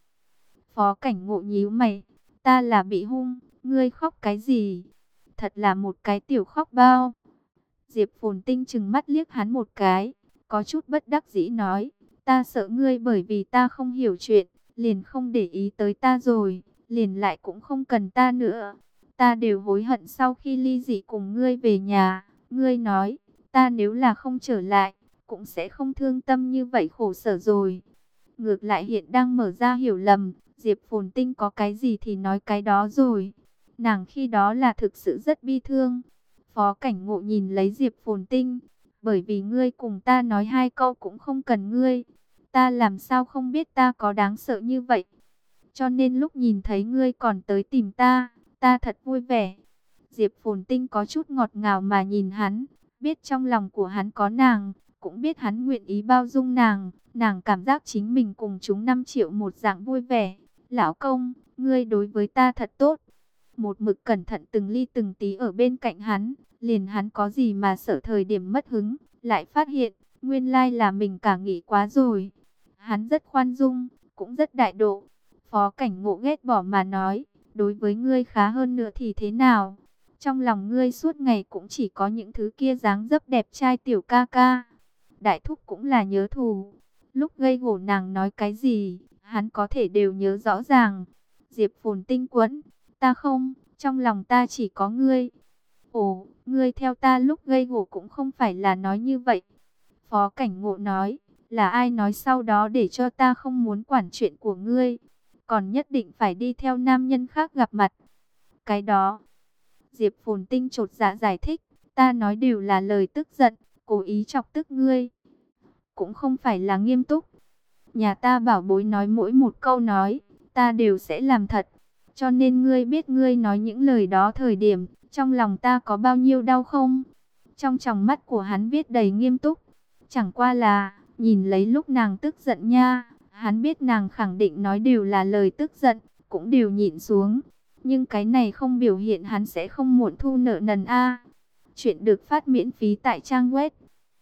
Phó Cảnh Ngộ nhíu mày, ta là bị hung, ngươi khóc cái gì? Thật là một cái tiểu khóc bao. Diệp Phồn Tinh trừng mắt liếc hắn một cái, có chút bất đắc dĩ nói, ta sợ ngươi bởi vì ta không hiểu chuyện, liền không để ý tới ta rồi, liền lại cũng không cần ta nữa. Ta đều hối hận sau khi ly dị cùng ngươi về nhà, ngươi nói, ta nếu là không trở lại, cũng sẽ không thương tâm như vậy khổ sở rồi. Ngược lại hiện đang mở ra hiểu lầm, Diệp Phồn Tinh có cái gì thì nói cái đó rồi. Nàng khi đó là thực sự rất bi thương. Phó Cảnh Ngộ nhìn lấy Diệp Phồn Tinh, bởi vì ngươi cùng ta nói hai câu cũng không cần ngươi. Ta làm sao không biết ta có đáng sợ như vậy. Cho nên lúc nhìn thấy ngươi còn tới tìm ta, ta thật vui vẻ. Diệp Phồn Tinh có chút ngọt ngào mà nhìn hắn, biết trong lòng của hắn có nàng, cũng biết hắn nguyện ý bao dung nàng. Nàng cảm giác chính mình cùng chúng 5 triệu một dạng vui vẻ. Lão công, ngươi đối với ta thật tốt. Một mực cẩn thận từng ly từng tí ở bên cạnh hắn, Liền hắn có gì mà sợ thời điểm mất hứng, lại phát hiện, nguyên lai là mình cả nghĩ quá rồi. Hắn rất khoan dung, cũng rất đại độ. Phó Cảnh Ngộ ghét bỏ mà nói, đối với ngươi khá hơn nữa thì thế nào? Trong lòng ngươi suốt ngày cũng chỉ có những thứ kia dáng dấp đẹp trai tiểu ca ca. Đại thúc cũng là nhớ thù. Lúc gây gổ nàng nói cái gì, hắn có thể đều nhớ rõ ràng. Diệp Phồn Tinh quẫn, ta không, trong lòng ta chỉ có ngươi. Ồ, ngươi theo ta lúc gây gổ cũng không phải là nói như vậy. Phó Cảnh Ngộ nói, là ai nói sau đó để cho ta không muốn quản chuyện của ngươi, còn nhất định phải đi theo nam nhân khác gặp mặt. Cái đó, Diệp Phồn Tinh chột dạ giải thích, ta nói đều là lời tức giận, cố ý chọc tức ngươi. Cũng không phải là nghiêm túc. Nhà ta bảo bối nói mỗi một câu nói, ta đều sẽ làm thật. Cho nên ngươi biết ngươi nói những lời đó thời điểm, trong lòng ta có bao nhiêu đau không? Trong tròng mắt của hắn viết đầy nghiêm túc. Chẳng qua là, nhìn lấy lúc nàng tức giận nha, hắn biết nàng khẳng định nói đều là lời tức giận, cũng đều nhịn xuống. Nhưng cái này không biểu hiện hắn sẽ không muộn thu nợ nần a. Chuyện được phát miễn phí tại trang web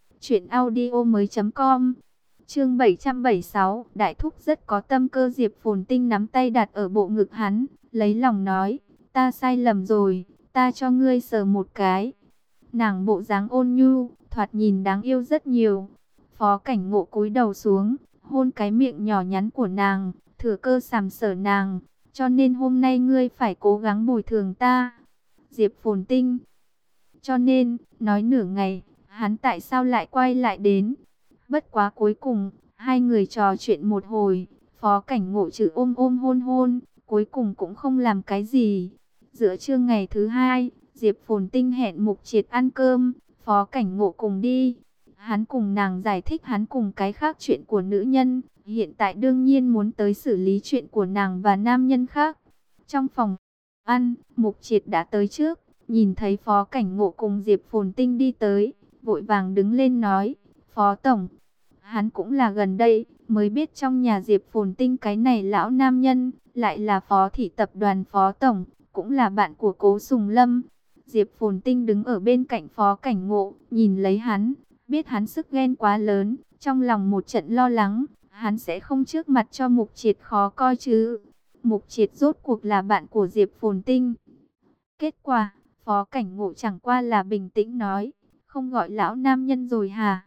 truyệnaudiomoi.com. Chương 776, Đại thúc rất có tâm cơ. Diệp Phồn Tinh nắm tay đặt ở bộ ngực hắn, lấy lòng nói, ta sai lầm rồi, ta cho ngươi sờ một cái. Nàng bộ dáng ôn nhu, thoạt nhìn đáng yêu rất nhiều. Phó Cảnh Ngộ cúi đầu xuống, hôn cái miệng nhỏ nhắn của nàng, thừa cơ sàm sờ nàng, cho nên hôm nay ngươi phải cố gắng bồi thường ta. Diệp Phồn Tinh. Cho nên, nói nửa ngày, hắn tại sao lại quay lại đến? Bất quá cuối cùng, hai người trò chuyện một hồi, Phó Cảnh Ngộ trừ ôm ôm hôn hôn, cuối cùng cũng không làm cái gì. Giữa trưa ngày thứ hai, Diệp Phồn Tinh hẹn Mục Triệt ăn cơm, Phó Cảnh Ngộ cùng đi. Hắn cùng nàng giải thích hắn cùng cái khác chuyện của nữ nhân, hiện tại đương nhiên muốn tới xử lý chuyện của nàng và nam nhân khác. Trong phòng ăn, Mục Triệt đã tới trước, nhìn thấy Phó Cảnh Ngộ cùng Diệp Phồn Tinh đi tới, vội vàng đứng lên nói, Phó Tổng. Hắn cũng là gần đây, mới biết trong nhà Diệp Phồn Tinh cái này lão nam nhân, lại là Phó Thị Tập đoàn Phó Tổng, cũng là bạn của Cố Sùng Lâm. Diệp Phồn Tinh đứng ở bên cạnh Phó Cảnh Ngộ, nhìn lấy hắn, biết hắn sức ghen quá lớn, trong lòng một trận lo lắng, hắn sẽ không trước mặt cho Mục Triệt khó coi chứ. Mục Triệt rốt cuộc là bạn của Diệp Phồn Tinh. Kết quả, Phó Cảnh Ngộ chẳng qua là bình tĩnh nói, không gọi lão nam nhân rồi hả?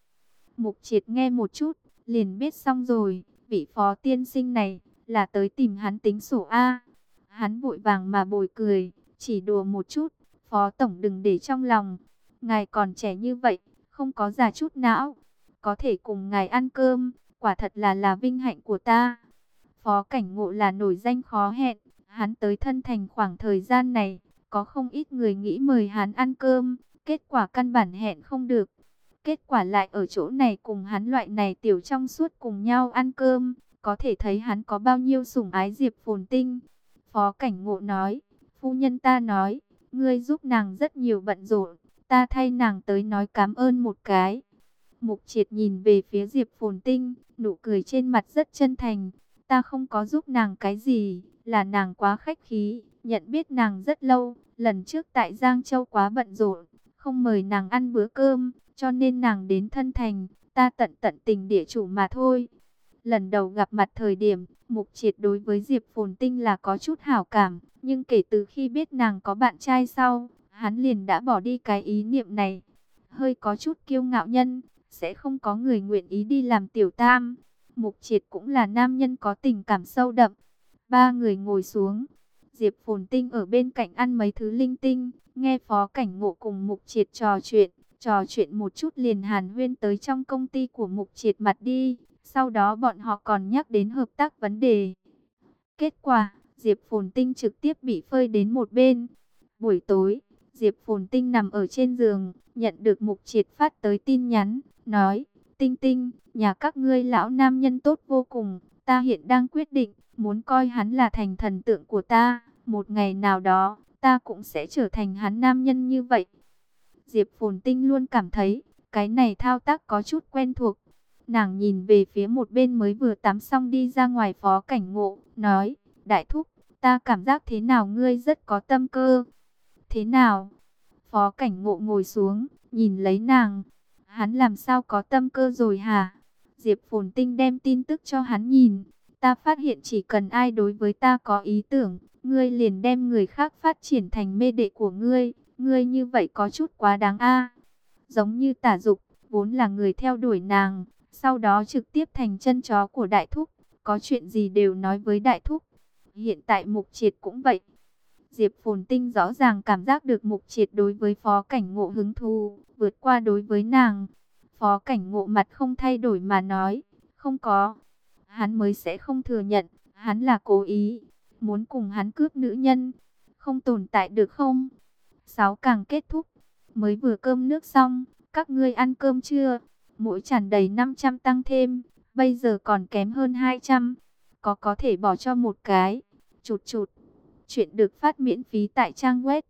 Mục Triệt nghe một chút, liền biết xong rồi, vị Phó tiên sinh này, là tới tìm hắn tính sổ A. Hắn vội vàng mà bồi cười, chỉ đùa một chút, Phó Tổng đừng để trong lòng. Ngài còn trẻ như vậy, không có già chút não. Có thể cùng ngài ăn cơm, quả thật là vinh hạnh của ta. Phó Cảnh Ngộ là nổi danh khó hẹn, hắn tới Thân Thành khoảng thời gian này, có không ít người nghĩ mời hắn ăn cơm, kết quả căn bản hẹn không được. Kết quả lại ở chỗ này cùng hắn loại này tiểu trong suốt cùng nhau ăn cơm, có thể thấy hắn có bao nhiêu sủng ái Diệp Phồn Tinh. Phó Cảnh Ngộ nói, phu nhân ta nói, ngươi giúp nàng rất nhiều bận rộn, ta thay nàng tới nói cảm ơn một cái. Mục Triệt nhìn về phía Diệp Phồn Tinh, nụ cười trên mặt rất chân thành, ta không có giúp nàng cái gì, là nàng quá khách khí, nhận biết nàng rất lâu, lần trước tại Giang Châu quá bận rộn, không mời nàng ăn bữa cơm, cho nên nàng đến Thân Thành, ta tận tình địa chủ mà thôi. Lần đầu gặp mặt thời điểm, Mục Triệt đối với Diệp Phồn Tinh là có chút hảo cảm, nhưng kể từ khi biết nàng có bạn trai sau, hắn liền đã bỏ đi cái ý niệm này. Hơi có chút kiêu ngạo nhân, sẽ không có người nguyện ý đi làm tiểu tam. Mục Triệt cũng là nam nhân có tình cảm sâu đậm. Ba người ngồi xuống, Diệp Phồn Tinh ở bên cạnh ăn mấy thứ linh tinh, nghe Phó Cảnh Ngộ cùng Mục Triệt trò chuyện một chút liền hàn huyên tới trong công ty của Mục Triệt mặt đi. Sau đó bọn họ còn nhắc đến hợp tác vấn đề. Kết quả, Diệp Phồn Tinh trực tiếp bị phơi đến một bên. Buổi tối, Diệp Phồn Tinh nằm ở trên giường, nhận được Mục Triệt phát tới tin nhắn, nói, Tinh Tinh, nhà các ngươi lão nam nhân tốt vô cùng, ta hiện đang quyết định, muốn coi hắn là thành thần tượng của ta, một ngày nào đó, ta cũng sẽ trở thành hắn nam nhân như vậy. Diệp Phồn Tinh luôn cảm thấy, cái này thao tác có chút quen thuộc. Nàng nhìn về phía một bên mới vừa tắm xong đi ra ngoài Phó Cảnh Ngộ, nói, Đại thúc, ta cảm giác thế nào ngươi rất có tâm cơ. Thế nào? Phó Cảnh Ngộ ngồi xuống, nhìn lấy nàng. Hắn làm sao có tâm cơ rồi hả? Diệp Phồn Tinh đem tin tức cho hắn nhìn. Ta phát hiện chỉ cần ai đối với ta có ý tưởng, ngươi liền đem người khác phát triển thành mê đệ của ngươi. Ngươi như vậy có chút quá đáng a. Giống như Tả Dục, vốn là người theo đuổi nàng, sau đó trực tiếp thành chân chó của Đại Thúc, có chuyện gì đều nói với Đại Thúc. Hiện tại Mục Triệt cũng vậy. Diệp Phồn Tinh rõ ràng cảm giác được Mục Triệt đối với Phó Cảnh Ngộ hứng thú, vượt qua đối với nàng. Phó Cảnh Ngộ mặt không thay đổi mà nói, không có. Hắn mới sẽ không thừa nhận, hắn là cố ý, muốn cùng hắn cướp nữ nhân. Không tồn tại được không? 6 càng kết thúc, mới vừa cơm nước xong, các ngươi ăn cơm chưa? Mỗi tràn đầy 500 tăng thêm, bây giờ còn kém hơn 200. Có thể bỏ cho một cái. Chụt chụt. Chuyện được phát miễn phí tại trang web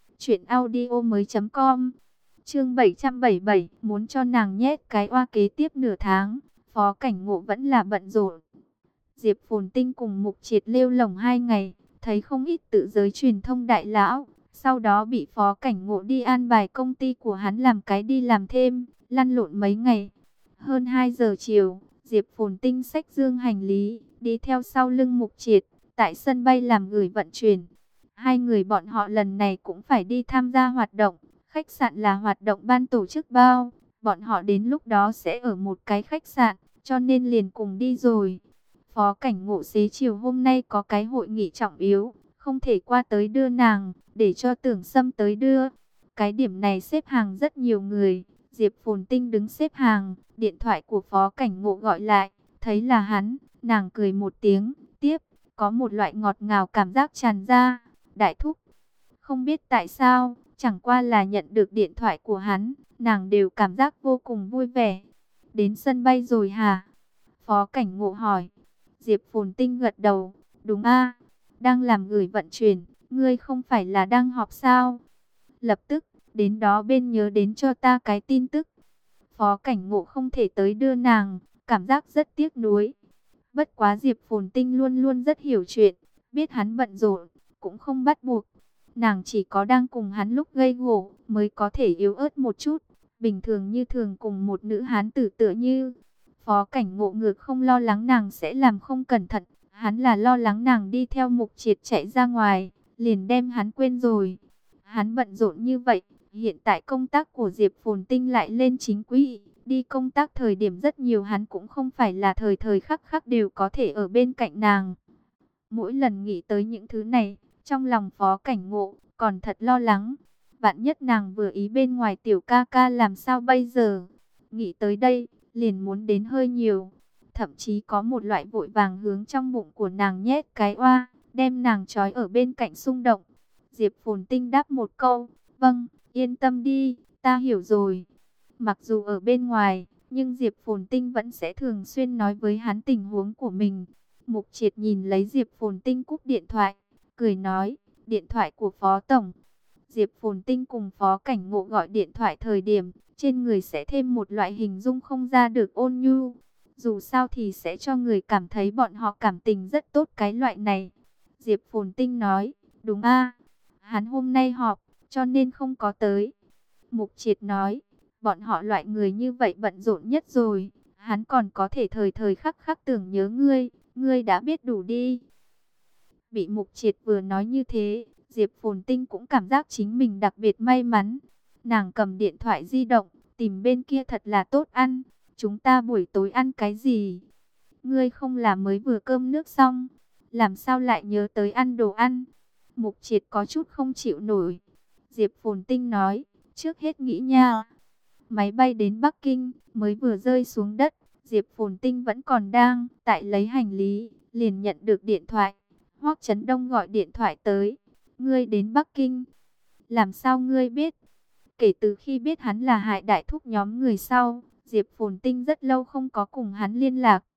truyệnaudiomoi.com. Chương 777, muốn cho nàng nhét cái oa kế tiếp nửa tháng, Phó Cảnh Ngộ vẫn là bận rộn. Diệp Phồn Tinh cùng Mục Triệt lêu lổng 2 ngày, thấy không ít tự giới truyền thông đại lão, sau đó bị Phó Cảnh Ngộ đi an bài công ty của hắn làm cái đi làm thêm, lăn lộn mấy ngày. Hơn 2 giờ chiều, Diệp Phồn Tinh xách dương hành lý, đi theo sau lưng Mục Triệt, tại sân bay làm gửi vận chuyển. Hai người bọn họ lần này cũng phải đi tham gia hoạt động, khách sạn là hoạt động ban tổ chức bao, bọn họ đến lúc đó sẽ ở một cái khách sạn, cho nên liền cùng đi rồi. Phó Cảnh Ngộ xế chiều hôm nay có cái hội nghị trọng yếu, không thể qua tới đưa nàng, để cho Tưởng Sâm tới đưa. Cái điểm này xếp hàng rất nhiều người, Diệp Phồn Tinh đứng xếp hàng, điện thoại của Phó Cảnh Ngộ gọi lại, thấy là hắn, nàng cười một tiếng, tiếp, có một loại ngọt ngào cảm giác tràn ra. Đại Thúc, không biết tại sao, chẳng qua là nhận được điện thoại của hắn, nàng đều cảm giác vô cùng vui vẻ. Đến sân bay rồi hả? Phó Cảnh Ngộ hỏi. Diệp Phồn Tinh gật đầu, đúng a, đang làm gửi vận chuyển, ngươi không phải là đang họp sao? Lập tức, đến đó bên nhớ đến cho ta cái tin tức. Phó Cảnh Ngộ không thể tới đưa nàng, cảm giác rất tiếc nuối. Bất quá Diệp Phồn Tinh luôn luôn rất hiểu chuyện, biết hắn bận rộn, cũng không bắt buộc. Nàng chỉ có đang cùng hắn lúc gây gổ, mới có thể yếu ớt một chút. Bình thường như thường cùng một nữ hán tử tựa như. Phó Cảnh Ngộ ngược không lo lắng nàng sẽ làm không cẩn thận. Hắn là lo lắng nàng đi theo Mục Triệt chạy ra ngoài, liền đem hắn quên rồi. Hắn bận rộn như vậy, hiện tại công tác của Diệp Phồn Tinh lại lên chính quỹ. Đi công tác thời điểm rất nhiều, hắn cũng không phải là thời thời khắc khắc đều có thể ở bên cạnh nàng. Mỗi lần nghĩ tới những thứ này, trong lòng Phó Cảnh Ngộ còn thật lo lắng. Vạn nhất nàng vừa ý bên ngoài tiểu ca ca làm sao bây giờ? Nghĩ tới đây, liền muốn đến hơi nhiều. Thậm chí có một loại vội vàng hướng trong bụng của nàng nhét cái oa, đem nàng trói ở bên cạnh xung động. Diệp Phồn Tinh đáp một câu, vâng, yên tâm đi, ta hiểu rồi. Mặc dù ở bên ngoài, nhưng Diệp Phồn Tinh vẫn sẽ thường xuyên nói với hắn tình huống của mình. Mục Triệt nhìn lấy Diệp Phồn Tinh cúp điện thoại, cười nói, điện thoại của Phó Tổng. Diệp Phồn Tinh cùng Phó Cảnh Ngộ gọi điện thoại thời điểm, trên người sẽ thêm một loại hình dung không ra được ôn nhu. Dù sao thì sẽ cho người cảm thấy bọn họ cảm tình rất tốt cái loại này. Diệp Phồn Tinh nói, đúng a, hắn hôm nay họp, cho nên không có tới. Mục Triệt nói, bọn họ loại người như vậy bận rộn nhất rồi, hắn còn có thể thời thời khắc khắc tưởng nhớ ngươi, ngươi đã biết đủ đi. Bị Mục Triệt vừa nói như thế, Diệp Phồn Tinh cũng cảm giác chính mình đặc biệt may mắn. Nàng cầm điện thoại di động, tìm bên kia thật là tốt ăn. Chúng ta buổi tối ăn cái gì? Ngươi không là mới vừa cơm nước xong, làm sao lại nhớ tới ăn đồ ăn? Mục Triệt có chút không chịu nổi. Diệp Phồn Tinh nói, trước hết nghĩ nha. Máy bay đến Bắc Kinh, mới vừa rơi xuống đất, Diệp Phồn Tinh vẫn còn đang tại lấy hành lý, liền nhận được điện thoại. Hoắc Chấn Đông gọi điện thoại tới, ngươi đến Bắc Kinh, làm sao ngươi biết? Kể từ khi biết hắn là Hải Đại Thúc nhóm người sau, Diệp Phồn Tinh rất lâu không có cùng hắn liên lạc.